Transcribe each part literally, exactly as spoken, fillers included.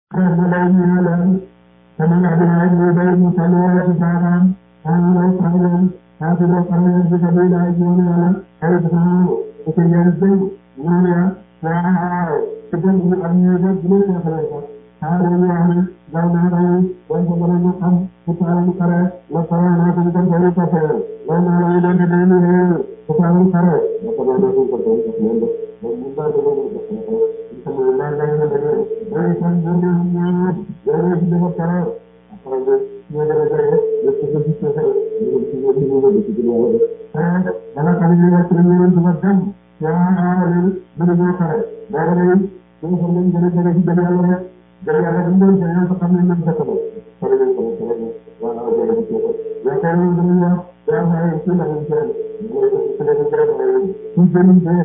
Alhamdulillah, فمن أبناء البيت صلوا كتابا كانوا قولا حافظوا قولا في سبيل أجمعين على حيثهم وتجنسوا نورا وعاء تجنسوا الأمير بلوك خلقا هذا يعني لو نعلم وانتظر المقام فتعال القرى وصرانا كنتم فريق فعل لو نعلم إذا تدينه فتعال القرى وصرانا كنتم فريق فعل ومن بعد ذلك بسم الله الرحمن الرحيم وليس الدنيا وليس بالقرار أخرج من الرجال يستجيب السفر أنا قليل يسلمون تقدم يا عالم من القرار دارين كيف من جل جل في جل الله جل الله من جل فقط من من سكبه فرج الله وأنا أجل بسيطة يا كريم الدنيا يا هاي كل إنسان وليس بالقرار كل إنسان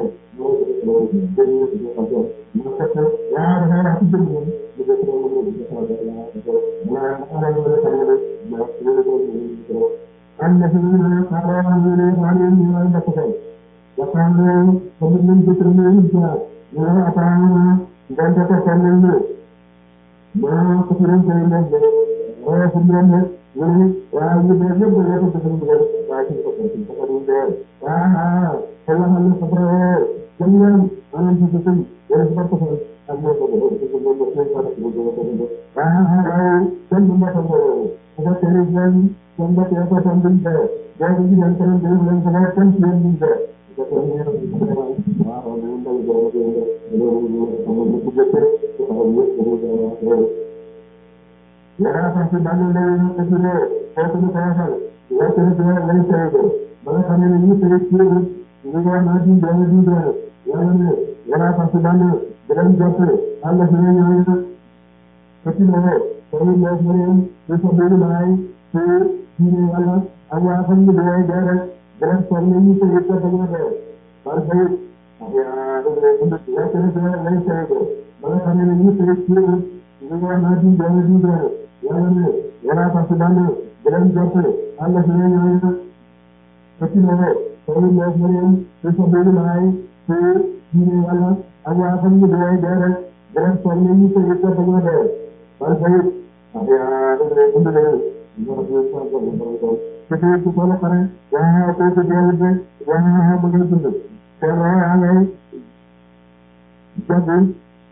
الذين قالوا عليهم عليهم ويبتغون وقالوا ومن ذكر من الجار ولا أطعنا جنة سلمنا ما كثيرا سلمنا ولا سلمنا ولا وعيد يجب ولا تسلمنا لكن تسلمنا تسلمنا وآه سلام الله سبحانه جميعا أنا أنتم ولا تبصرون الله سبحانه وتعالى وآه سلم الله هذا تريجان جنة يا سلم الله jadi di antara dua yang selatan yang juga katanya wah orang yang jauh jauh belum belum begitu ya pasti banyak yang kedua satu kawasan dua kedua lain saja malah kami ini sedikit juga masih jauh juga yang ya pasti banyak dalam jatuh Allah sebenarnya kecil lah kalau yang sebenarnya bisa beri lain ini Allah Allah akan menjadi jarak dalam suami ini terlibat dengan dia. Baik, ya untuk dia terlibat lain saja. Malah kami ini terlibat juga masih jauh juga. Yang ini, yang apa sedana dalam jatuh Allah sebenarnya kecil lah. Kalau yang sebenarnya bisa beri lain ini Allah Allah akan menjadi jarak dalam suami ini terlibat dengan dia. Baik, ya untuk dia kita itu kalau karena wah itu dia lebih wah begitu tu. Kalau yang jadi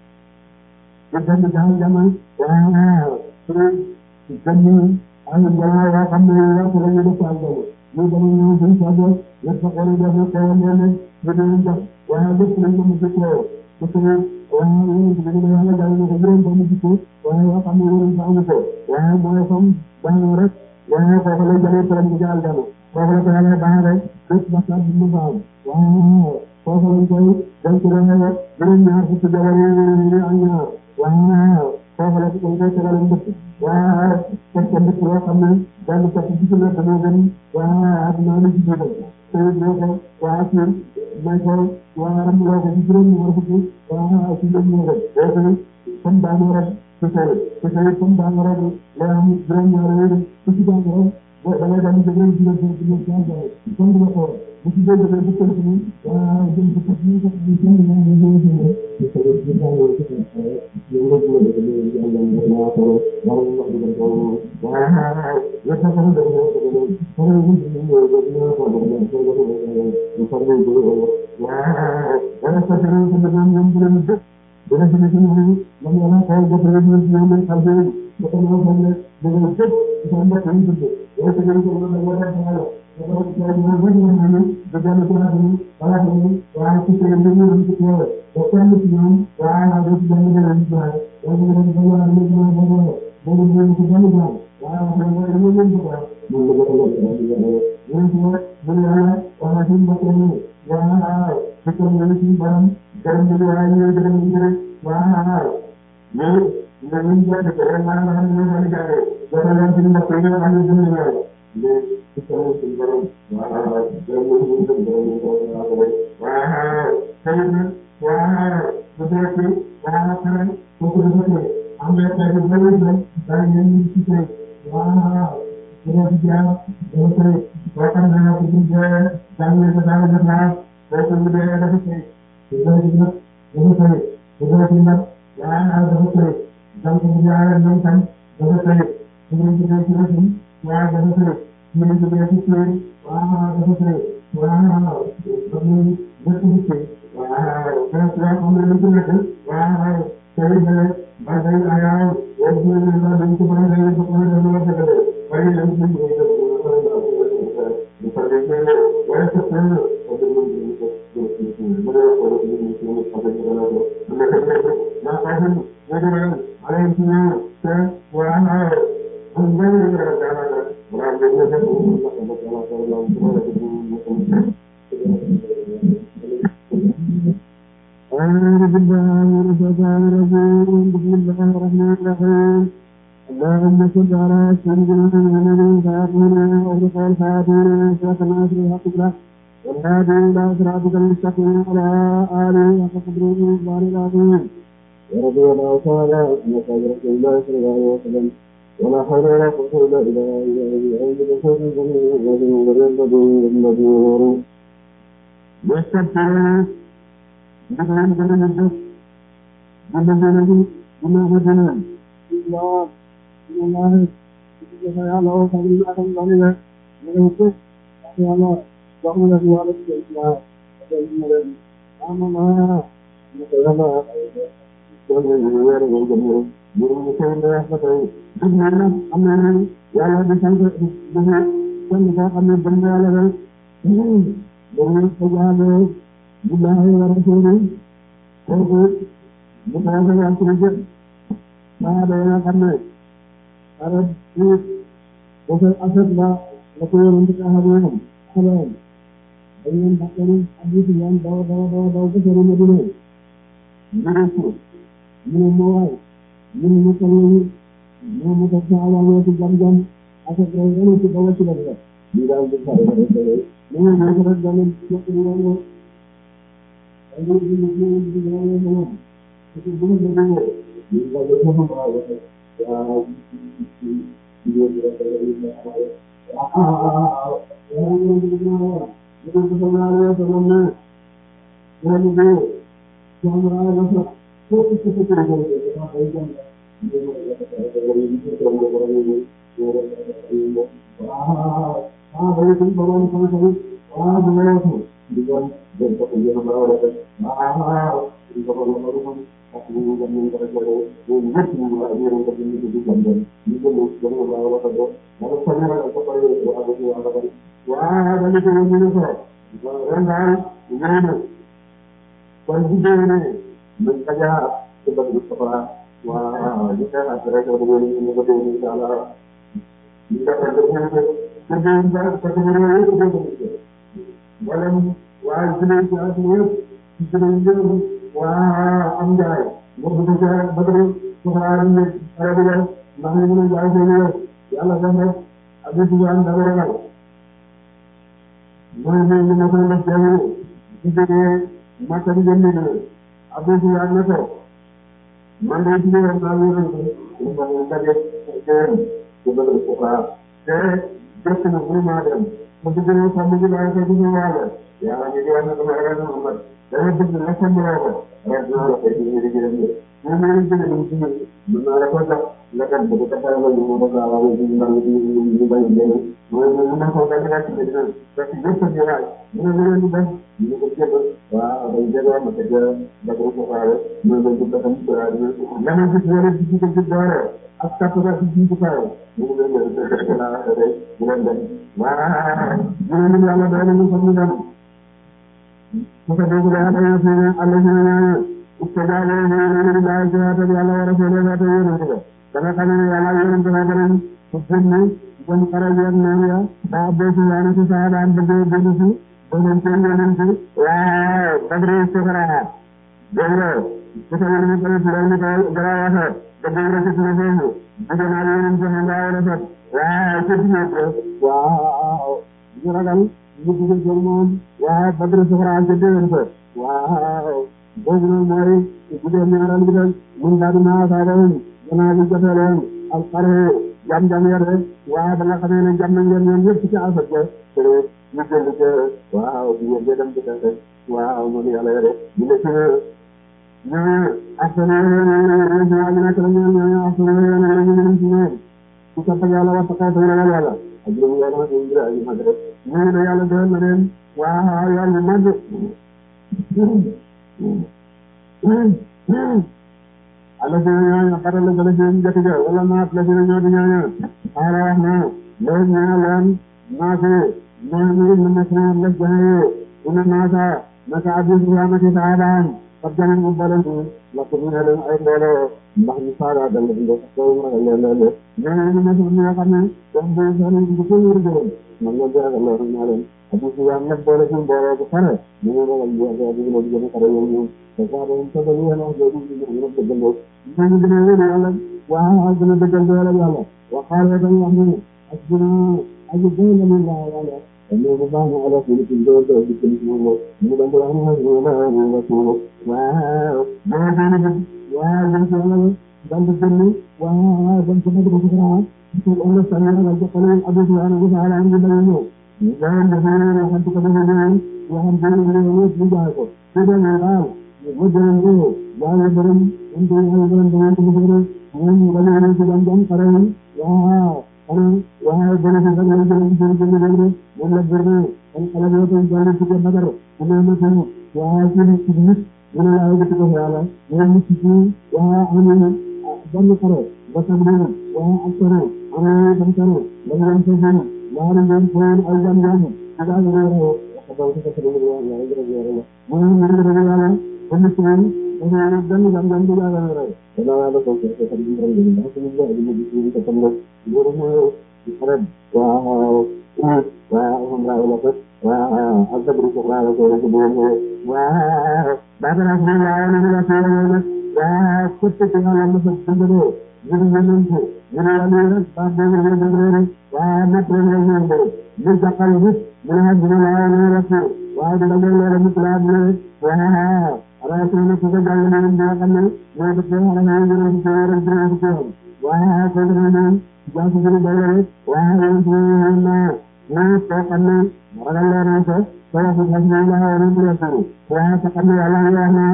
kita di dalam zaman wah terus jadi ayam jalan kami yang sudah jadi sahaja. Ini zaman yang jadi sahaja. Yang sekarang dia berkawan dengan berdua. Wah itu yang mesti kita wah ini jadi orang yang jadi orang kami itu wah kami orang sahaja. Wah macam banyak wah kalau jadi peran jalan jalan kalau kalau bahaya terus masa dimana wah kalau jadi dan kurangnya belum harus jalan ini hanya wah kalau kalau jalan betul wah seperti itu kami dan seperti itu kemudian wah ada nanti juga terus juga wah sih mereka wah orang mereka itu mereka wah sudah mereka jadi pembangunan Sesuai, sesuai pembangunan yang beranjak itu juga kalau kami juga juga juga juga semua orang itu juga juga betul ini ah jadi seperti itu bisa dengan ini bisa juga itu yang juga dengan yang yang atau orang yang juga tahu wah ya kan kan dari orang ini ini juga apa dengan misalnya itu wah ada sesuatu yang yang belum dengan sini mana kalau berhubungan dengan kalender kita mau dengan dengan itu sama dengan itu ya segera kita melakukan hal kalau kita mau dengan ini dengan itu ini kalau ini wah kita ini untuk kita bukan itu wah ada dengan dengan itu yang dengan itu yang dengan dengan dengan dengan itu dengan wah dengan ini juga dengan semua dengan wah semua ini wah kita memiliki barang dan juga dengan ini wah ini ini juga dengan mana mana juga jangan cuma pengen hanya dunia ini kita tinggal wah jangan untuk berbuat wah saya wah betul wah kan betul betul ambil dari dulu dan ini kita wah ini dia betul bahkan dengan juga jangan sedang benar betul betul ada sih juga juga betul betul betul ya ada betul donc bu ñaareel ñoom tam dafa tële su ñu tuddee ci rëdd waaw dafa tële su ñu tuddee ci suur waaw dafa tële waaw dañuy dëkk bi tële waaw donc yoo xam ne lu ci nekk waaw tey jëlee ba tey ayaaw wala su ñu la dañ ko mën a dañ ko mën a dañ ko mën a waaye dañ ko mën a waaye sa tële أعوذ بالله من الشيطان الرجيم بسم الله الرحمن الرحيم اللهم صل على سيدنا محمد فاطمنا وأغلق الفاتحين أشرف الناصر الحق بالحق والهادي إلى صراطك المستقيم على آله حق قدره ومقداره العظيم ورضي الله تعالى عن أصحاب رسول الله صلى الله عليه وسلم ولا حول ولا قوة إلا بالله العلي العظيم يستغفرون بكلام كلام الجس بالذين بما بدنا الله الله يا الله فضل الله علينا ونقول يا الله وأمر في هذا الإسلام وأمر أما ما نتكلم كل الجوار والجميع يوم كل واحد بدنا أمنا يا الله بسنت بها كل ذاك من الدنيا لنا dengan sejalan بالله ورسوله وقل بهذا الأسرج ما بين قرنين أرد فيه وفي الأسد لا يقول أنت أهدهم حلال بين بحثنا حديث اليوم دو دو دو دو بشر مدينة من الرسول من الموعد من المسلمين من المتساعدين في الجمجم أسد رأينا في دولة الأرض بلال بخير من المسلمين جميل يقولون أقول بالمسلمين بالجميع يقولون بالجميع يقولون بالجميع ñooñu askan wi ñu nekk la ñu ñooñu askan wi ñu ne ñu ñu ci ñoom ci topp yàlla wa taqaw ragal yàlla ak ñu yàlla ma ñu ay mag rek ñu ne yàlla doon na leen waa yàlla mag ala ci ñooñu xaral la gëla ci jëkk ja wala maat la ci ñoo di ñooñu xaala wax na loolu ñaa leen maase ñooñu ñu nekk na la jaay ina maasa naka abdi yaa ci saabaan ab jaman bu balan la ko ñu leen ay mbooloo ndax ñu saara dal ndo ko ragal leen leen ñooñu ñu nekk ñu xam ne dañ do seen bu ko wër gël man la jagal loolu ñaa leen abdi yaa nekk boole ci mbooloo bu pare ñu ragal ñu ak ñu ñu gëna pare ñu te sa do ko do ñu wax do ñu ñu ñu dëggal ñu ñu gëna wëru yàlla waa gëna dëggal do yàlla wa xaale dañu wax ni ak dina ak dina ñu la yàlla ñu bu baax na ala ci ci do do ci ci ñu ñu dañ ko wax ni ñu la ñu la ci waaw mo dañu waaw dañ ko yàlla dañ ko jënd waaw dañ ko bëgg ko ci raam ci Allah sa yàlla dañ ko xale abu subhanahu wa ta'ala ñu dañu ñëw ñu dañ ko ñu xam ko dañu ñu waxam dañu ñu ñu jaay ko ci dañu waaw mo dañu ñu waaw borom ñu dañu borom dañu ko bëgg ñu dañu ñu ci jam jam xare waaw ana waaw dañu ko dañu ñu dañu ko dañu ñu la bërne ay xale yo ko dañu ci badar ñu ma ñu waaw ci ci nit ñu la ay ci ko yàlla ñu ci ci waaw am benn xare ba tam ñu waaw ak xare am tam xare dañu leen ko ñu la ñu ko ay jam jam ci daal ñu rew ko ba ko ko ñu yàlla ay jërë yàlla ñu ñu rew yàlla ko ñu ci ñu dañu jam jam di yàlla rew dana yàlla ko ko ko ñu rew ñu ndax ñu ñu ñu ko tam ñu ñu ci xare waaw waaw xam nga la ko waaw ak dabru ko la ko ko ñu waaw badara ko la ñu la ko waaw ko ci ko la ñu ko dëgëro ñu ñu ñu ko ñu la ñu rek ba do ñu dëgëro waaw na ko ñu ñu ñu ñu jaxal ñu ñu ha ñu la ñu la ko waaw da nga la ñu la ñu waaw ara ko ñu ko jall ñu ñu xam ne ñu ko ñu la ñu ñu ko ñu ko waaw ko ñu ñu jaasu ñu dëgëro waaw ñu na na ko xam ne ragal leen ko ko ko ñu la ñu la ko waaw ko xam ne yàlla ñu wax na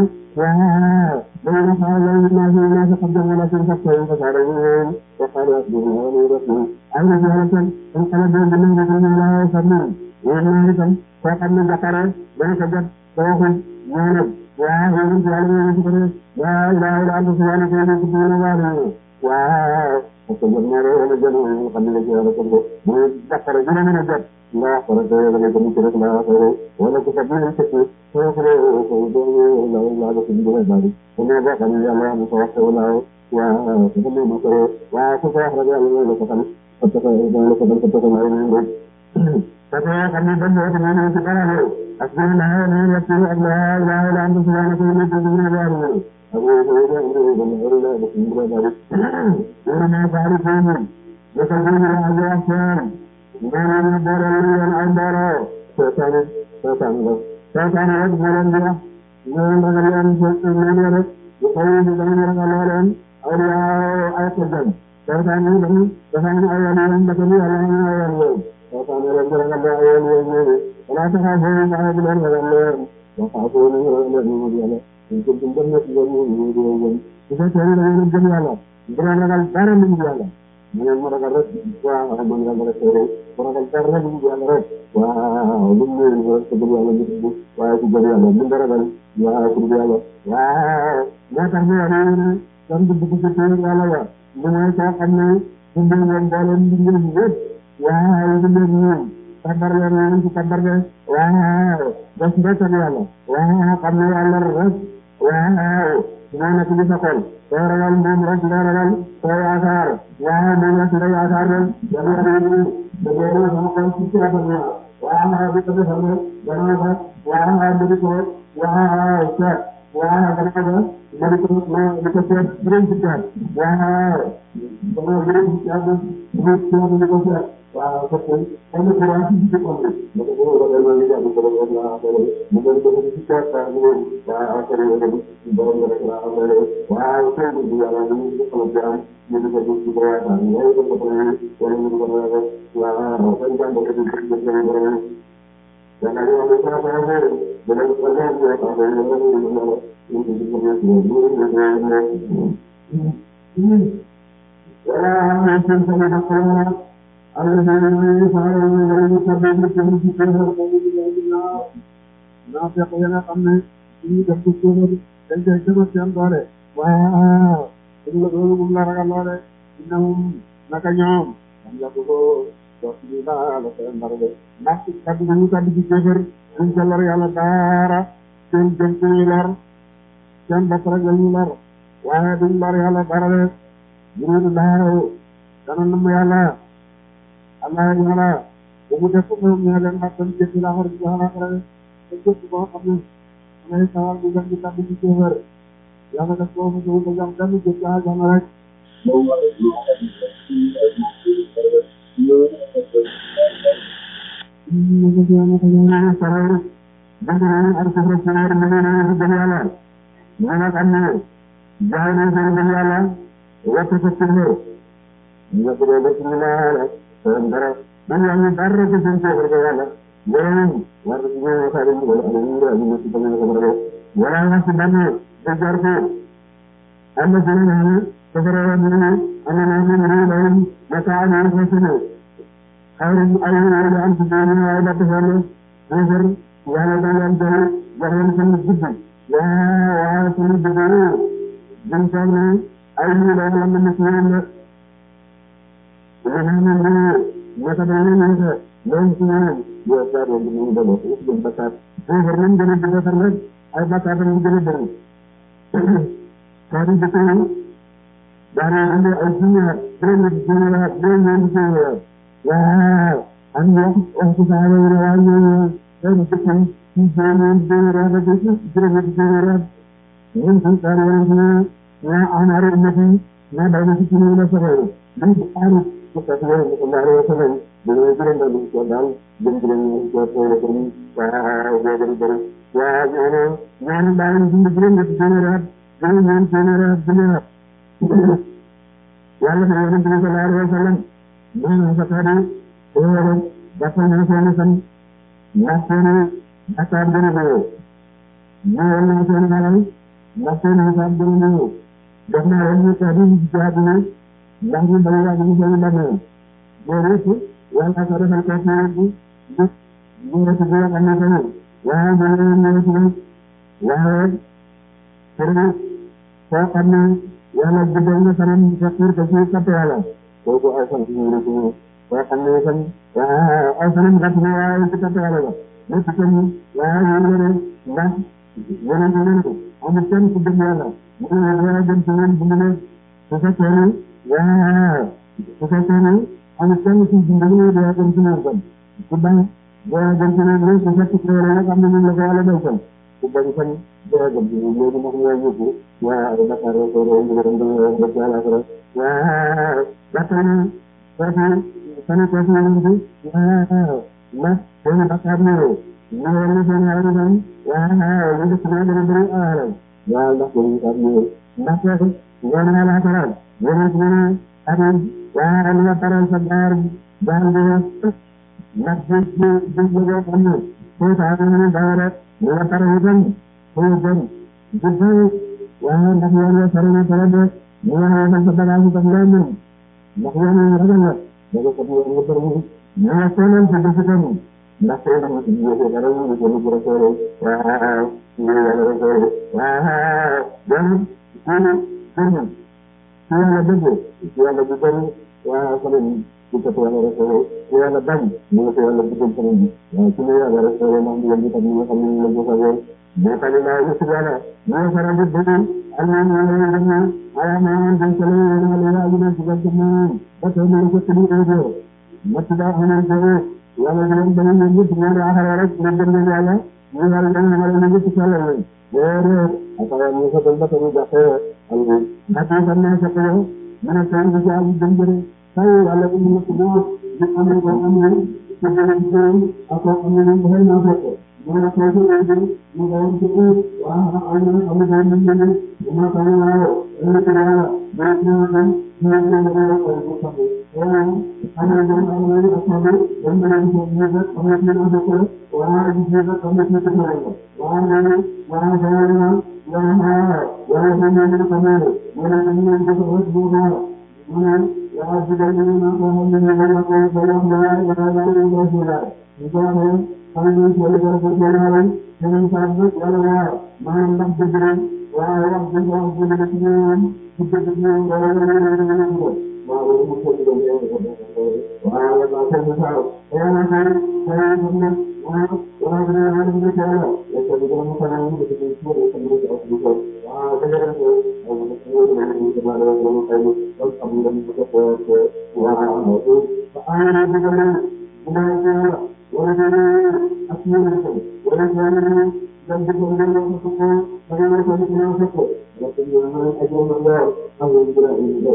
waaw dañu fa la ñu na ñu na ko xam ne la ko ko ko ko dara ñu ko xala ñu ñu ko ay na ñu ko ko xala do ñu ñu ñu la xam ne ñu na itam ko xam ne jakara dañ ko jot ko ko ñu waaw ñu ñu yàlla ñu ko waaw la la ñu ñu ñu ko ñu waaw waaw ko ñu na ñu ñu xam ne la ko ñu jakara ñu ñu jot la ko rek da ko ñu rek la ko wala ko tabi ñu ci ko ko ko do la la ko ñu do bari ko ne ba kan yàlla ñu ko wax wala wa ko ñu ma ko wa ko ko wax rek yàlla ñu ko xam ko ko do la ko do ko ko mari ñu ko ko xam ne dañ ñu ñu ci dara ñu ak ñu la ñu ya ci Allah la la ñu ci ñu ci ñu ci ñu bari abu ko ñu ñu ñu la ko ñu do bari ñu ma bari ko ñu ko ko ñu la Allah ngana boral ñu ay ndoro setan setan la setan rek mo leen di wax ñu ragal leen ci ñu rek ñu ko ñu dañu ragal leen ay ay ko dem setan ñu dañu dafa ñu ay ñu ndax ñu yàlla ñu ay ñu setan rek ragal ay ñu ñu wala ta ha ñu ay bu leen ragal leen wa fa ko ñu ragal leen ñu yàlla ñu ko dum dem ci ñu ñu ñu ñu ci setan ñu gëm yàlla bu ragal dara ñu yàlla ñu mo ragal rek waaw man ragal rek ko ragal dara rek ñu yàlla rek waaw lu ñu ñu rek ko yàlla ñu waaye ci bëri yàlla ñu dara dal waaw ko yàlla waaw moo tax ñu ñu tam du dugg ci yàlla wa ñu mooy ko xam ne ñu ñu leen boole ñu ñu ñëpp waaw ñu ñu ñu tabar leen ñu ci tabar leen waaw def ndek yàlla waaw xam ne yàlla rek waaw moo nekk ci sa xol soo ragal moom rek nga ragal soo yaakaar waaw moom rek nga yaakaar ren yàlla yàlla da ngay sama xol ci ci rafet na waaw nga bi ko defal ne dana fa waaw nga mbiri ko waaw seet waaw dana ko mbiri ko ma di ko seet juróom ci seet waaw dana juróom ci seet mu seet di ko seet waaw parce que am na courant ci ci ko ma ko ko ragal ma ngi jàpp ko rek la affaire mu ngi ko ci seet ta mu waaw affaire yi borom rek la affaire waaw sey bu yàlla ñu ko jaam ñu di ko ci ko yaakaar ñu ko ko wala ñu ko ko waaw dañ jàng ko ci ci borom dana yo mo ko ko ko dana ko ko ko ko ko wala ma tan sama da ko Allah ne fara ne ko be ni ko ci ko ko na na fa ko yana xam ne ñu def ko ko dañ koy jëma ci am doole waaw ñu la ko mu la ragal loole ñoom naka ñoom am la ko do ci la la ko ndar de ndax kaddu ñu kaddu ci jëfër ñu ko lor yàlla dara seen jëm ci lor seen bopp rek la ñu lor waaye duñ lor yàlla dara de ñu dara dana nam yàlla Allah yàlla bu mu def ko ñu leen ndax tam ci la xor ci yàlla rek te ko ko xam ne may sawar bu gën di kaddu ci jëfër yàlla def ko mu ko jam dañu ci jaa jam rek ñu ngi ñu ngi ñu sarar dana ar ko sarar ñu ñu ñu yàlla ñu nga xam ne jaay na seen yàlla wata ko ci ñu ñu ko do ci la seen dara dañu ñu dara ci seen ko yàlla ñu war ci ñu xare ñu wala ñu ñu ci dañu ko dara wala nga ci dañu da jar ko am na ñu safara ñu ñu ana na ñu ñu lay mata ñu ko ci ñu xare ñu ay ñu am ci ñu ay da defal ñu yàlla da leen jël waxal seen guddi ya wa sunu dëgëru dañ ko ne ay ñu la la mën ci ñaan la ñu ñu ñu ko dañu ñu ko leen ci ñaan yo sa do ñu do ko ci bakkat ñu war nañ gëna dëgë fa rek ay bakkat ñu gëna bëri taari dëkk yi daara ande ay suñu benn suñu la benn ñu ci waaw am ñu wax ci saara yi waaw ñu benn dëkk yi ci benn benn raad ak ci benn benn raad ñu ci saara yi na amara nabi na bayna ci ñu la saxé dañ ci aru ko ko ko ndaro ko lay ñu ñu gëna ñu ko dal dem gëna ñu ko ko ko ni waaw do do do waaw ñu ñaan baal ñu ñu gëna ci benn raad ñu ñaan benn raad dina yàlla na yonent bi sallallahu alayhi wa sallam ñu ko taade do dafa na seen san ya seen akar dina do ñu na seen halal na seen akar dina do def na leen ñu taade ci jaadina ndax ñu bari wax ñu seen la do rek yàlla ko defal ko ci ñu ñu ñu ci do ak na seen waaw ñu ñu ci waaw sëriñ soo xam ne yàlla jëndal na kanam fakir ko ci kapp yàlla kooku ay fan ñu rek ñu soo xam ne fan waaw ay fanam gàtt na waaye ci kapp yàlla la lépp kenn waaw ñu ne ndax yeneen yi ne amul kenn ku gëm yàlla ñu ne dara gën ci ñoom bind ne su fekkee ne waaw su fekkee ne amul kenn ku bind ne dara gën ci ñoom kon ku bañ dara gën ci ñoom ne su fekkee ne rek am na ñu la ko yàlla day kon ku bañ fan dara gën ci ñoom loolu moom ñoo ñëpp waaw Dakar ko ro ñu dem do do yàlla ko waaw Dakar ko sana ko ñu ñu waaw ma ko Dakar ñu ñu ñu seen yàlla ñu waaw ñu ci na dara dara ala waaw ndax ko ñu ñu ndax ko ñu na la taral ñu ñu na adam waaw ñu taral sa dar dar do ndax ñu ñu ñu ko ñu ko ta ñu dara ñu taral ñu ko ñu ñu waaw ndax yoon wa sori na sori de ñu waxee sax sa bagage tam lay mën ndax yoon wa ragal la daga ko yoon wa sori ñu wax ko leen sa dëkk tam ndax tey dama ci ñu ko dara ñu ko ñu ko sori waaw ñu yàlla rek waaw dem ñu ñu ñu ci yàlla dëgg ci yàlla bu bari waaw ko leen ci ko yàlla rek ci yàlla bañ ñu ko yàlla bëggal ko ñu waaw ci yàlla rek ndax ñu ñu tam ñu xam ñu la ko yoon boo xam ne maa ngi si yàlla maa faral di déglu am na ñu ngi leen di ñaan ay maa ngi leen di leen di leen di leen di leen di leen ba tey ñu ngi ko tudd rajo Mati Ba xamal ko yàlla di leen bañ a ñëw ñëpp ñaari axara rek ñu dem leen yàlla ñu war a dem ñu war a ñëw ci yàlla lañ loolu akara ñu ko dem ba tey ñu jàppee am na ndax ñu xam ne sa ko yow mu ne tey ñu jaamu dem jëre tay yàlla bu ñu ko do di am ko am ñu ci jëre ci ak ko am ñu ko na ko ñu ne ko ñu ñu ñu ko ci waaw am na am na ñu ñu ñu ma ko waaw ñu ko waaw ñu ñu ñu ñu ñu ñu ko ko ko waaw xam ne dañ am nañu ak xam ne dañ mën a gis ñu rek xam ne ñu am ko waa gis ñu rek xam ne ñu ko rek waa nañu waa jaay na waa ha waa ñu ñu ko ne wala ñu ñu ko ko bu ba ñu ne waa ci dañ ñu na ko xam ne ñu la ko ko la la la la ñu ko ci la ñu ko ne xam ne ñu ko ko ko la la ñu sa bu wala waa ma ndam dëgg rek waa wax dëgg wax bu nekk ci ñoom ci dëgg ñu wala wala ñu waaw mu ko ci doon yow waaw waaw ko mu saaw ya na ko ay ko ne waaw waaw dina na ñu ko la ya ko do mo tan ñu ko ci ko ko ko ko ko waaw da nga ko waaw ko ñu ko ma la ko ay ko am nga ñu ko ko waaw ko ay na ko ne ina ko wala ne ak ñu ko wala ne dan di ko ngene ko ko da nga ko ñu ko ko la ko ñu na ay ko ma la am ñu ko ay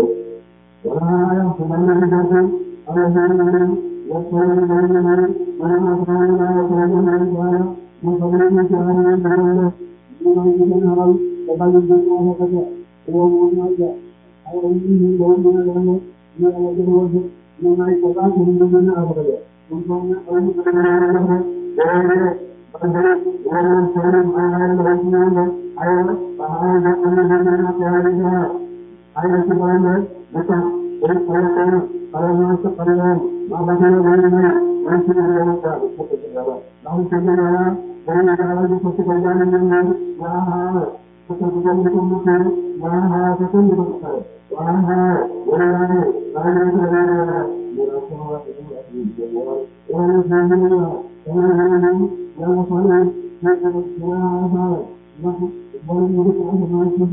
wala subhanahu wa ta'ala alhamdulillah wa sallallahu alaihi wa sallam wa rahmatullahi wa barakatuh mu sabana ni jaana ni dara ni ni ni haral da bayu ni ko ko ko mo na ja ay ni ni do ni na ni ni ala de wo ni na ko ka ko ni ni na abada ko ko ni ay ni ko na na na de bandare wala salam ala rasulullah ay ba ay da ni ni na ko ay ay ci baane naka rek wala ko ala ñu ko paré ma ba ñu wala ñu ñu ci ñu ñu ko ko ko dara ndax ci ñu na dañu na ala ñu ko ci ko jaane ñu ñu wa ha ko ko ñu ko mu ko wa ha ko ko ñu ko ko wa ha wala ñu ala ñu ko dara ñu ra ko wa ñu ñu wala ñu ñu ñu wala ñu ya ko ne ñu ko wa ha ma ko wala ñu ko ko ñu ñu ñu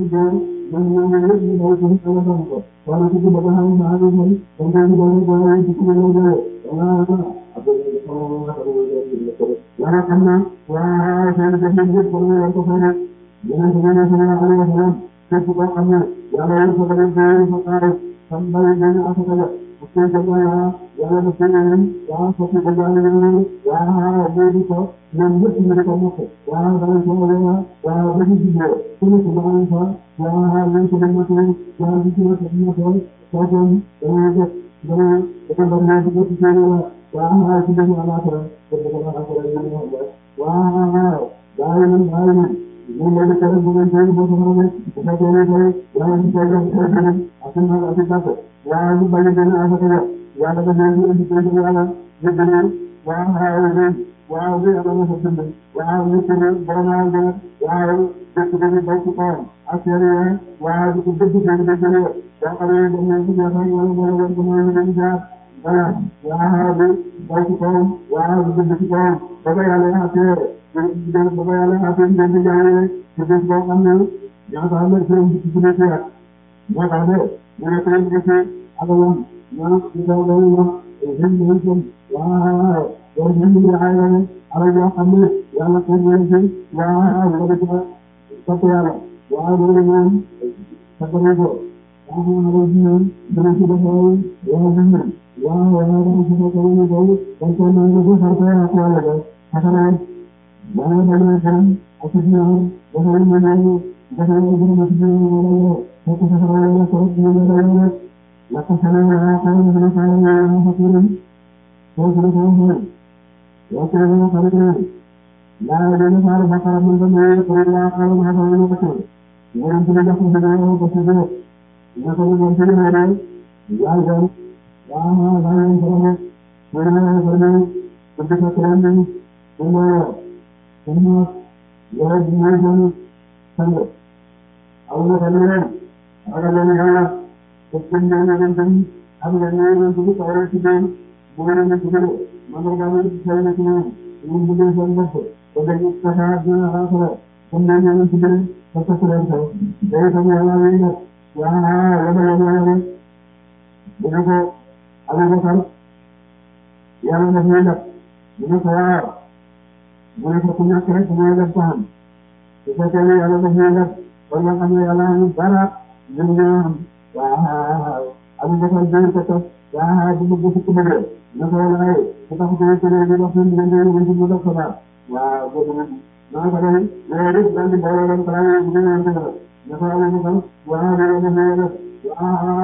man ñu ñu ñu ñu ko ko ko ko wala ci ba ha ma ha ñu ñu ñu ñu ñu ñu ci ñu ñu wala abu ko ko wala kanna wa seen de ñu ko ko ko fa ñu ñu ñu ñu ñu ala ko ko ko xam ya la ko ko ko ko ka sambal ñu aka ka ko ko ya ya la ko ñu ya ko ko ko ya ñu ya ha ñu ko ñun ñëpp ñu ko mo ko wa da ko ko ya wa ba ci ci ko ñu ko ba fa ya ñu ko ñu ko ya ñu ko ñu ko ko ko ñu ko dama ko ba na ko ci ñu wa ha ci ñu ala ko ko ko ala ko ñu wa wa da ñu da ñu ñu ne ko bu ñu ñu bo ko ne ko ko ne ko ya ñu ko ko ko asan na asan na ko ya ñu ba ñu na asa ko ya da ko ñu ñu ko ñu ala ñu ñu wa ha waaw bi am na sa dund waaw ñu ko borom de waaw dëkk bi bay ci ko affaire waaw di ko dëgg dëgg dëgg la da xale yi dañu ci jox ak wala wala ko ñu ñu jaar voilà waaw bi bay ci ko waaw di dëgg ci ko ba ba yàlla affaire di dem ba ba yàlla affaire ñu di jaay ci dëgg boo xam ne ya ta la ci ci ci ci ya mo ta de ñu ne ko ñu ci ak ñoom ñoo ci taw dañu ñu ñu ñu waaw loolu ñu ngi ay ay ala yoo xam ne yàlla ko ñu ci waaw loolu ci topp yàlla waaw loolu ñoom sa ko ko waaw loolu ñoom dana ci def waaw waaw ñu waaw waaw dana ci def waaw ñu ko dañ ko ñu ko sarta ak yàlla ko xana waaw dana xam ak ci ñoom dafa ñu ñu dafa ñu ñu ci ñu wala ko ko sa wala ko ñu ñu la ko sana na ko ñu na fa ñu fa ñu ko ko ko وكان خرجنا لا يدري فعل فقر من ذنبه قل الله قال ما فعل بشر ولم تجد لكم بدعه بشر يقول من سلم عليه يعلم وما لا ينفعه ولما يفعله قدس كلامه ثم ثم يرد يوجد سنة أولا فلنا أغلى من هذا تسكن لنا من ذنب أغلى من ذنب أولا سبين بغير من سبين man ga ñu ci seen ci ñu ñu bëgg seen bopp ko dañu taxaw dina xaar comme dañu ñu ci bëri ko ko leen ko day ko yàlla ñu ne wa la ba yàlla ñu dina ko ala ko xam yàlla na ñu def dina ko waaw mu ne ko ku ñàkk rek mooy def ko xam su fekkee ne yàlla daf ñu def kon nga xam ne yàlla ñu dara ñu ñu am waaw amu ko ko jël ko ko waaw du bëgg ci bëgg na ko lay ko tax ko ci ñu wax ñu ñu ñu ñu def ko ba waaw boobu nag na ko day léegi daal di boole leen tra ñu ñu ñu na ko amu ko waaw ñu ñu ñu waaw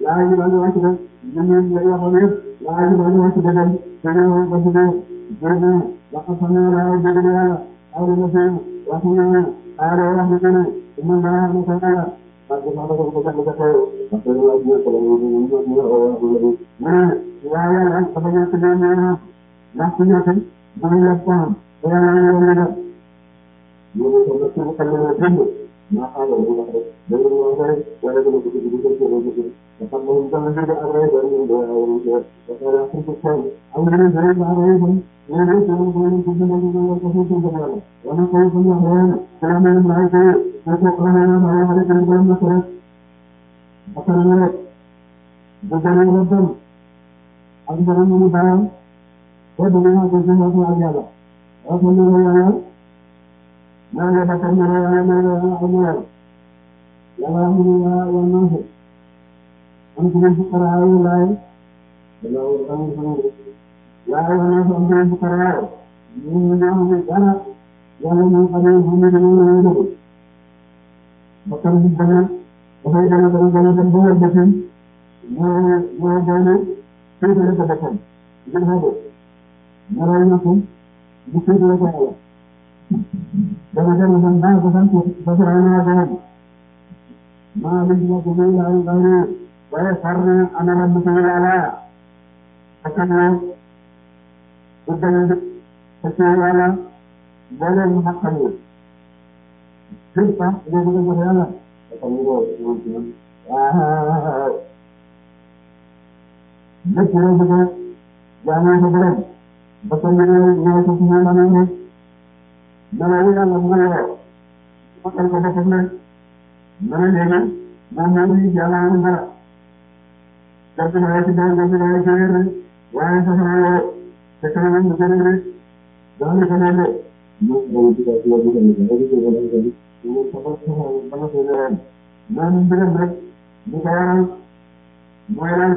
laa yi daal di wàcc de ñun lay waxoon yëpp laa yi daal di wàcc de dem te ñëw ba dugg jërëjëf wax xam ne laa dégg na yàlla aw na fi wax ñu aare wax ñu ne man daa xam ne ko yàlla parce que sax dafa ko jàng ca kaw parce que laa ji ko la ñu ñu ñu ñu wax ñu mais waa yàlla dafa ñàkk de ñu ndax ku ñàkk bu ñu la ko am yàlla ñu ñu def ñu ko ko ci xam ne dëgg ma xaaral bu wax rek dañu wax rek wala ko ko ci ci ko ko dafa mo ñu dama dégg ak rek dañu do ñu ko dafa la ko ko am na ñu dañu ba rek ñu ñu ñu ko ñu ko ñu ko ñu ko ko ko wala wala ko ko ñu wax rek la mo may ko ko ko ko na ma wala ko ñu ko ko rek akara na rek bu dañu la dem ak dara ñu baam ko do ñu ko ñu ko ak yàlla ak ñu ñu yàlla maa ngi bakar na yàlla na yàlla am yàlla yàlla am na yàlla na am ci ñu xaraay laay dala am ñu yaa wana am ci ñu xaraay ñu ñu ñu dara yàlla ñu xamé ñu ñu ñu ñu bakar bi dana dafay dana dana dana dem ba wër bëtum ñu ñu doone féetale ko bakar ñu xabo ñara ñu ko bu féetale ko yàlla dana dana dem ba ko sant ba sarana dana ma li ñu ko ñu la ñu waaye farna ana rabbuka yàlla akana uddal ko yàlla boole mu xaqal képp ku bëgg ko yàlla dafa ñu ko ñu ah lépp loo bëgg jaamu ko borom ba ko ñu ñëw ko ci ñu la ñu dama yàlla mu ngi xaqal ko boppam rek dana léegi moom mooy yàlla am dara parce que waaye ci daan daan ci waaye ci wér rek waaye sax naa te kanam mu gën a rek daan ko ne de ñu dañu ci ko ci ko ñu ko ko ko ñu ko ko ko ba nga ko leen man mbiram rek bu ko waral mooy lan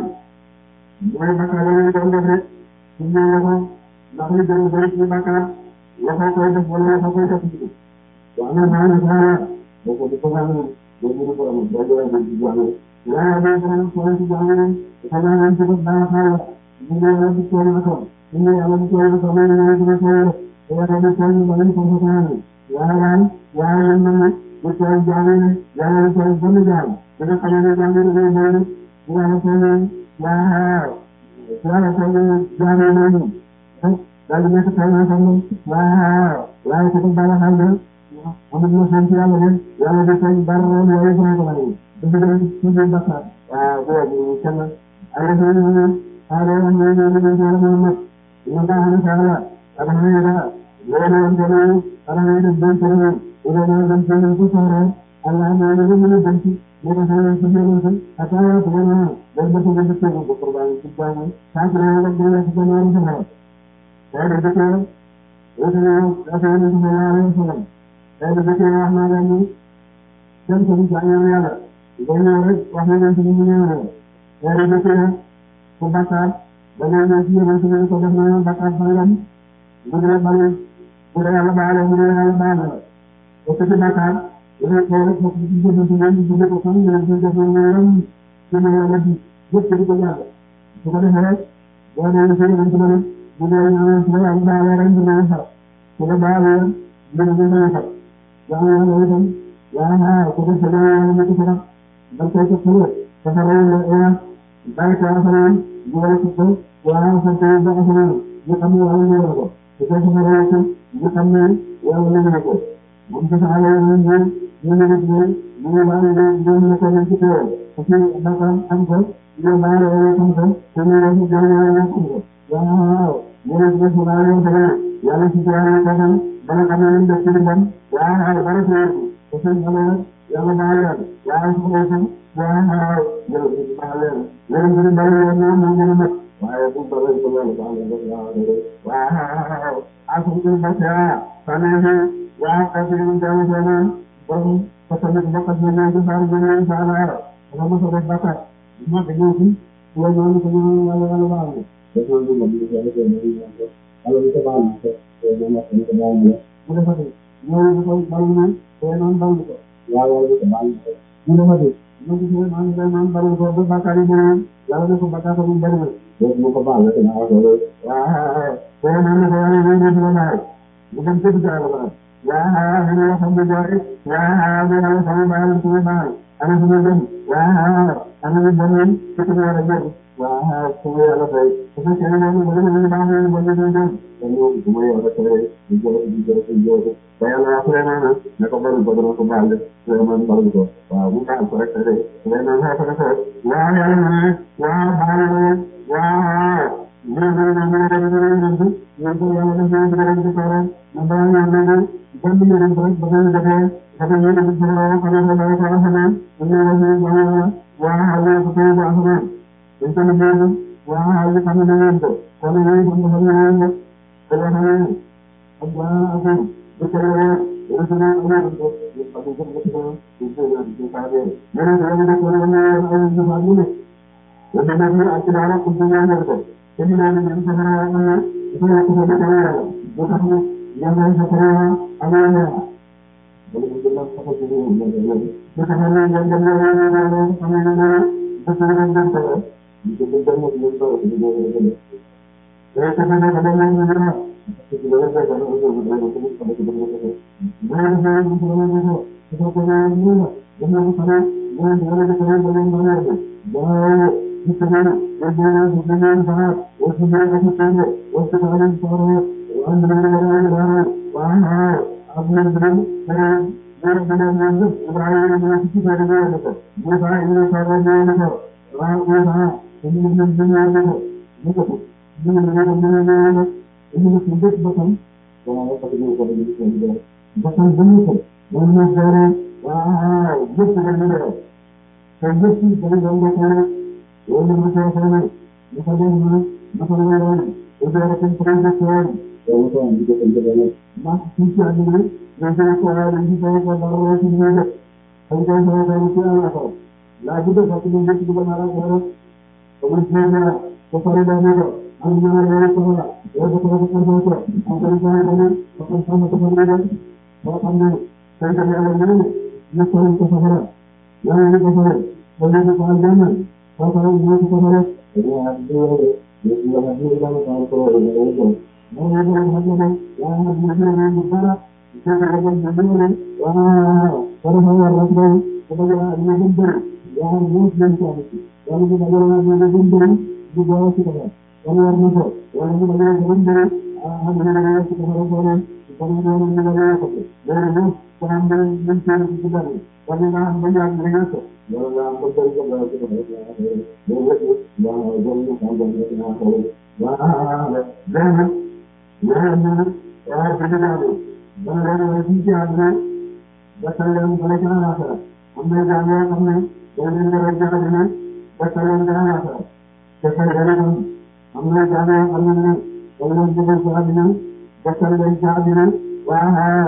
mooy bakkaar yi doon def rek ci ñu la ko ndax li gën a bëri ci bakkaar la ko koy def wala la ko koy def ci waaw na na na ko ko ko xam ne do ñu ko am do do ci jàng yaa ngi leen ko ci jàng dafa leen ci def baax na ñu ngi leen di toll na ko ñu ngi yàlla di toll na ko ñu ngi leen di toll ya rabbi toll na leen ko ko ñaan yaa laan yaa leen na ñu toll jàng yaa leen toll ba ñu jàng dafa xam ne jàng ñu ngi leen yaa leen toll yaa yaa leen toll jàng nañu daal di nekk toll na ko yaa yaa ko bala xam amul ñu sant yàlla leen yàlla di toll dara leen yooyu ko ko bari dafa doon ci biir bakkaar waaw boobu kenn ay rajo yi ñu xaare woon ñu ñu ñu ñu ñu mat ñu daa xam sa la ak ñu da loolu woon ko ñu ara ñu def doon ko ñu ila ñu dem ci ñu ko sore Allah ñu ñu ñu dem ci ñu ko sore ci ñu ko ata ya ko ñu da ba ci ñu ko ko ko ba ci ba ñu sa ci ñu la ñu ci ñu ñu sa da da ko ñu ñu da ko ñu ñu ñu ñu da da ko wax na la ñu dem ko ci ñu yàlla dañu rek wax na leen ci ñu ñëw yare na ci ko bakkaar dañu na ci ñu ci ko def na bakkaar sangam bu dee bale bu dee yàlla baale bu dee yàlla baale ko ci bakkaar yene ko rek ko ci jëf ci ñu ci ko ko ñu ci def ñu ñu ci ñu yàlla di jëf ci ko yàlla su ko defee rek boo nee ci ñu ci bëri bu dee ñu ci yàlla baale rek ñu ñu fa su ko baale ñu ñu ñu fa yaa yàlla itam yaa ko def ci ñu ci ko dan koy ko xulé dafa rew la ya bay ko asaman wala ko wala ko ko ba asaman ñu xam ne wala ñu ko ko ko ko rew ko ñu xam ne wala ñu ko moom dafa ala ñu ñu ñu ñu ñu ñu ba ñu ñu ñu ko ñu ko ko ci ba ko am ko ñu ba rew ko ko ko ñu ñu ñu ñu ko waaw ñu ñu ko ba rew ko yàlla ci yàlla ko xam ba nga xam ne def ci dem waaw ba rew ko ko ñu yàlla baal leen waaye su ko defee waaw yow it baal leen léegi ñu baal leen ñoom ñoo gën a mat waaye bu ko defee ko yàlla baal leen waaw ak bu ko defee faneen waaw ak ñu dem seen borom ko tamit bokk ak ñoom ñu faal ñu ñu faal la ma so def bakkat ma ko ñu ci la ñu ko ñu wala wala baal ko ko ñu ñu ñu yàlla ko ñu ñu ala ñu ko baal ko ñu ma ko ñu baal ñu bu defee ñu ko baal ñu ko non baal ko waaw waaw ko baal ñu ne ma de ñu ngi gisee maa ngi lay naan bari ko ba bakkaar yi bëri yàlla na ko bakkaar yi bëri na léegi mu ko baal la dinaa wax loolu waaw soo naan ko yàlla yooyu yëpp la laaj mu dem tëdd jaay la ba waaw ñu ne xam nga jaay waaw ñu yàlla sama baal sama baal ana su ma dem waaw ana ñu demoon ci ko war a jëm waaw su ma yàlla fay su fekkee ne moom ba ñu baax ñu ba ñu dem dem loolu su ma yàlla fay ñu jël ñu jël ñu jël ba yàlla wax leen na ne ko balu ko dama ko baal de Souleymane balu ko waaw mu baal ko rek de Souleymane xeex na ko waaw yàlla na ne waaw baal na waaw ñu ne ñu ne ñu ne ñu ko yàlla na ñu dara ci torom na ba ñu ne ñu ban ñu dem rek ba ñu defee dafa ñu ne ci torom ko na la ko xamna ñu ne ñu waaw waaw ñu ko ko baax na ñu ko ñu waaw ñu xam na ñu ko ko ñu ñu ko xam na ñu ko ko xam na Allah aku berkata, Rasulullah Allah itu aku berkata itu yang dikatakan. Mereka yang berkata Allah itu bagus. Jadi nanti aku dah nak kunjungan mereka. Jadi nanti yang sekarang Allah itu aku berkata, bukan yang lain sekarang Allah. Jadi kita apa sih ini? Kita hanya yang dengar Allah, kami dengar, kita dengar. Kita dengar dengar dengar. Saya kena dengar dengar. Kita dengar dengar dengar. Ini sudah betul. Kalau kita ini kalau ini sudah betul betul. Mana cara? Wah, betul betul. Kalau sih kalau orang cara, orang macam mana? Misalnya mana? Misalnya mana? Udah ada pencarian sekarang. Kalau orang itu pencarian, masih sih ada ni. Nanti aku ada di sana kalau orang itu ada. Kalau saya ada di sana apa? Lagi tu satu minggu juga marah marah. Kemudian sekarang dah ni. Anda ada apa? Ada apa apa? Apa yang saya ada? Apa yang saya ada? Apa anda? Saya ada yang mana? Ini saya itu sahaja. Yang ini sahaja. Boleh kita jalan. Apa yang ini sahaja? Ini ada. Ini sudah ada dalam kalau itu. Mana yang ada? Yang ada yang besar. Kita ada yang besar. Wah, kalau saya rasa kepada yang besar, yang muslim sahaja. Kalau kita ada yang besar, juga kita. Orang itu, orang itu banyak orang ah, mana kita orang orang, orang orang mana apa? Orang itu orang yang mencari kita ni, orang yang banyak mereka tu, orang yang mencari kita orang itu, orang itu, yang orang yang orang yang apa? Wah, jangan, jangan, ah, jangan, jangan orang itu jangan, jangan yang mereka nak. Kami jangan kami, jangan mereka jangan, jangan jangan apa? Jangan jangan हमने जाने हमने हमने जब साधना बचल गई साधना वहाँ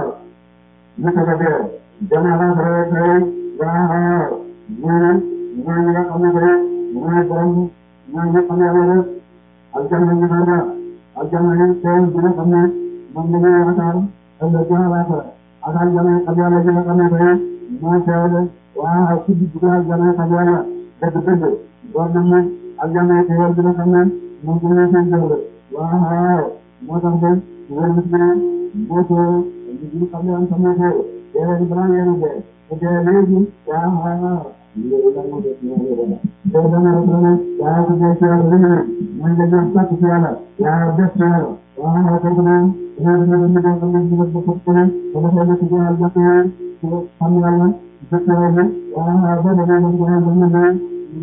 ये सब है जमाना भरे भरे वहाँ ये ये ये हमने भरे ये बरम ये ये हमने भरे अल्लाह ने भरा अल्लाह ने कौन जिन्हें हमने हमने ये बता अल्लाह क्या बात है अगर जमे कब्जा लगे हमने भरे ये सब वहाँ कुछ दूसरा जमे कब्जा लगा जब तक गवर्नमेंट अल्लाह ने केवल जिन्हें हमने mungkin saja, wah, macam tu, orang mungkin, macam, jadi kalian sama je, orang berani je, kerja lagi, wah, dia orang muda semua orang, orang orang orang, yang kerja siapa ni, mereka jangan tak siapa, yang best siapa, wah, macam tu, orang orang muda orang muda betul, kalau saya kerja aja tu, kami orang, betul aja, wah, ada orang orang orang orang,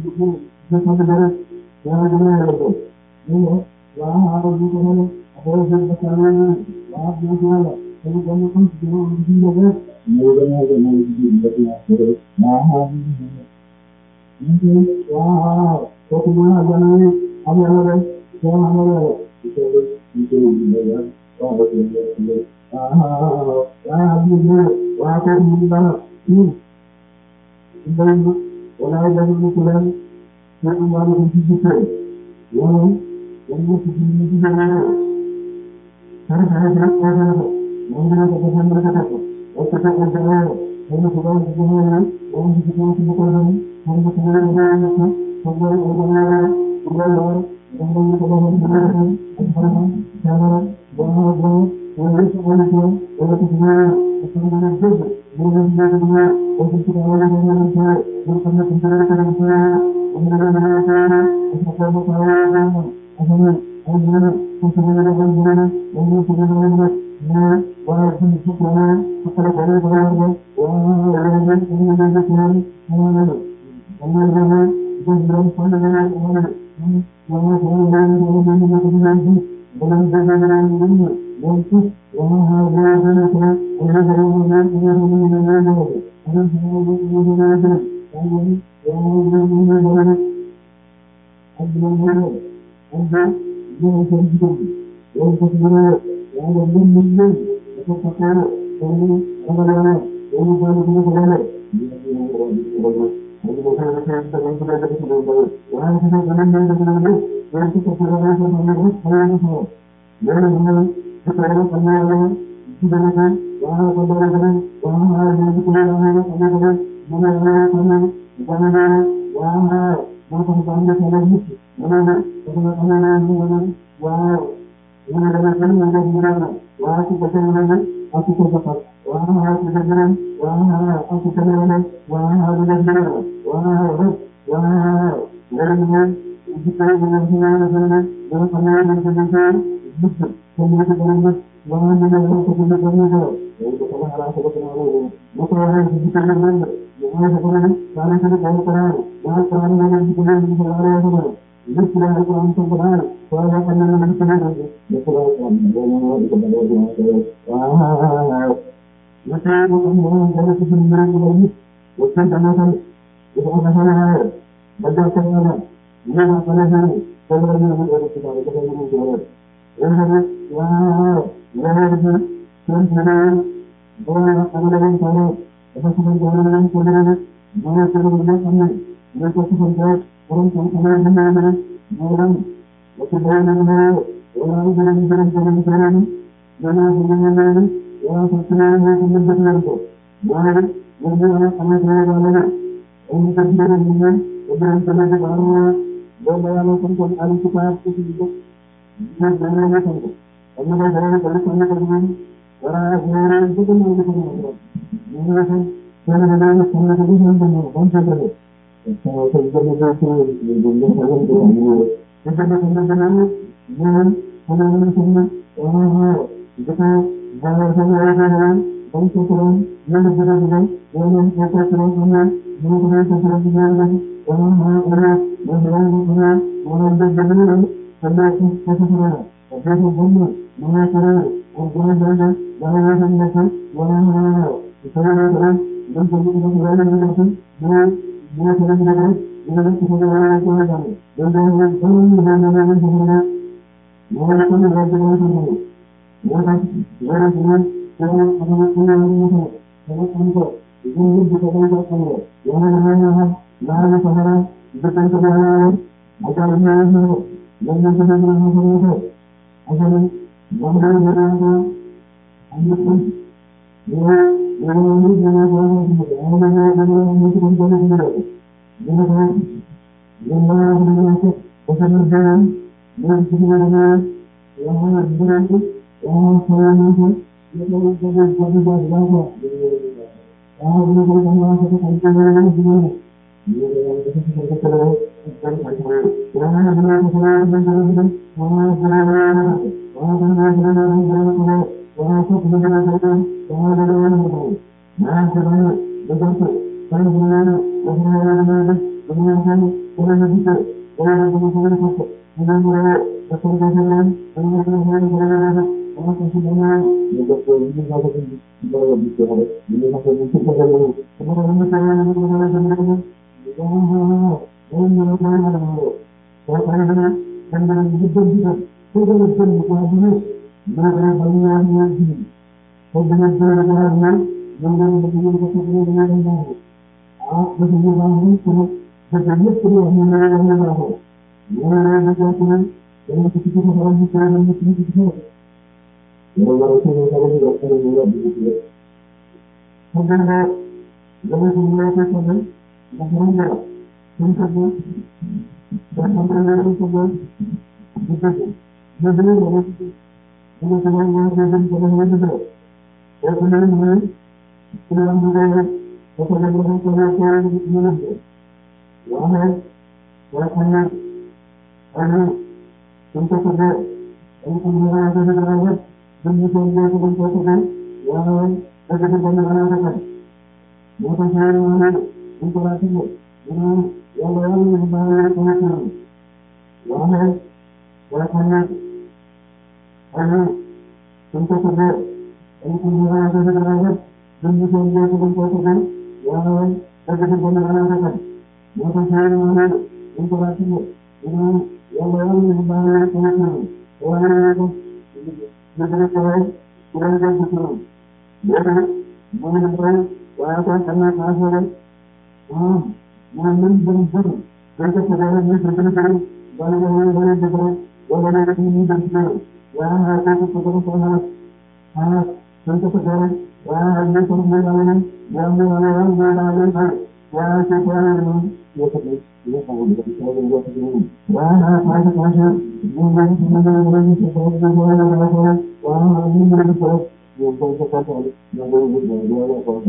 betul betul, yang orang orang ini, wah harus juga mana, harus juga sana, wah juga lah. Kalau kamu pun sudah uji juga, mula mula mula uji juga, wah ini, wah, kau mana jangan ni, kami ada, jangan ada, itu itu ini ya, wah itu itu, wah wah juga, wah kau mana, ini, ini, orang yang berpulang, yang baru uji juga, wah. Yang itu ini juga ada. Saya saya saya saya, mungkin ada kesan mereka tu. Okey saya saya Ini sudah dijelaskan, orang di sini semua orang, orang di sini orang itu, semua orang orang, semua orang, orang yang sudah mengenal, orang, orang, orang, orang semua itu, orang semua, semua orang juga, orang yang semua, orang kita orang yang orang itu, orang kami pencari orang itu, orang orang orang itu, semua orang orang, orang orang, semua orang orang, orang semua orang Nah, wah, ini semua kita boleh boleh, wah, orang yang ini ini ini, mana, mana mana, jangan mana mana mana, mana mana mana mana mana ini, dalam dalam dalam ini, nanti, wah, wah, wah, wah, orang orang orang orang orang orang, orang semua orang orang orang, orang orang orang orang, ada mana, ada, jangan jangan, orang semua yang berminyak itu pakai ini apa-apa ini baru kita boleh ini bukan macam yang kita ada di sini orang kita jangan jangan orang kita jangan jangan orang semua jangan jangan kita orang semua tidak ada orang orang orang orang yang kita orang orang orang mana mana jangan jangan orang mana mana salah ni mana mana mana wow ini adalah yang kita wah kita jangan aku terdapat wah kita jangan wah aku jangan wah kita jangan wah wah jangan kita jangan jangan jangan jangan jangan jangan betul semua kita jangan wah jangan kita jangan jangan itu kalau arah kita kenal betul orang kita jangan jangan jangan karena kita kalau kenal jangan kenal dengan kita jangan jangan ini sudah ada orang terkenal soalnya karena nama kenal betul orang yang kita kenal wah maka bukan orang yang sebenarnya ini bukan tanah itu apa salah baca salah ini apa salah kalau ini ada kita kita ini jual ini wah wah itu kan orang orang yang salah apa sih orang yang salah dia sebenarnya kami dia sebenarnya orang yang kenal orang betul orang orang yang jalan jalan jalan jalan jalan orang terkenal yang benar itu orang yang sangat terkenal orang terkenal dengan orang terkenal orang boleh orang terkenal ahli kitab itu juga dan orang yang terkenal orang yang terkenal dengan orang orang itu pun orang terkenal orang yang terkenal dengan orang terkenal Kalau kita berbicara tentang dunia sekarang itu, kita berbicara tentang yang mana semua orang kita jangan jangan orang bangsa orang yang berbeda yang yang kita terus mana yang kita terus dengan orang orang orang orang orang orang berbeda sama kita semua. Jadi semua mana cara orang orang jangan jangan jangan orang orang kita orang dan semua kita orang orang Dia sudah mendengar, dia sudah mendengar apa yang ada. Dia sudah mendengar, dia sudah mendengar, dia sudah mendengar. Dia sudah mendengar, dia sudah mendengar. Dia sudah mendengar, dia sudah mendengar, dia sudah mendengar. Dia sudah mendengar, dia sudah mendengar. Dia sudah mendengar, dia sudah mendengar. Dia sudah mendengar, dia sudah mendengar. Dia sudah mendengar, dia sudah mendengar. Dia sudah mendengar, dia sudah mendengar. Dia sudah mendengar. Dia dama ko ñëw ko ko ndax ñu la ñu ko ko da xam nga ñu ko ko ñu ko ko ñu dina la ñu ko ñu ko ñu ñu ko ñu ko ñu ko ko ko ñu ñu ci la ñu ko ko ko ñu ko ko ñu ñu waaye wala ko ñu ay ñu ko ko dañ ko ñu la ko ko dañ ñu ko ñu ko ko ko waaye da ko ko ñu la ko moo tax ñu ne ñu ko laajte ñu ne yàlla yàlla ñu baaxee ko nekk nañu waaye wala ko ne ay ñu ko ko dee dañ ko ñu la ko ko dañ ñu ko ñu ko ko ko waaye da ko ko ñu la ko moo tax ñu ne ñu ko laajte ñu ne yàlla yàlla ñu baaxee ko nekk nañu waaye ko ñu ko ko waaye ku leen def ci ñoom léegi mu ngi doon waaye kon xam naa saa soxla ah mooy ñun dañu bëri dañ ko soxla ñu ko gën a bëri wala nga wala nga def rek wala nga def ñu dem ci loolu waaye nga ko ko ko soxla ah dañ ko soxla waaye ñu ko ñu la leen ya mu wala wala ñu la leen ay waaye ci ko la ñu yo ko ñu ko ñu ko ñu ko ñu waaye na fa ko ko ñu ñu ñu ñu ñu ko ko ñu wala wala waaye ñu ñu ko yo ko ko ko ñu ñu ñu ñu ko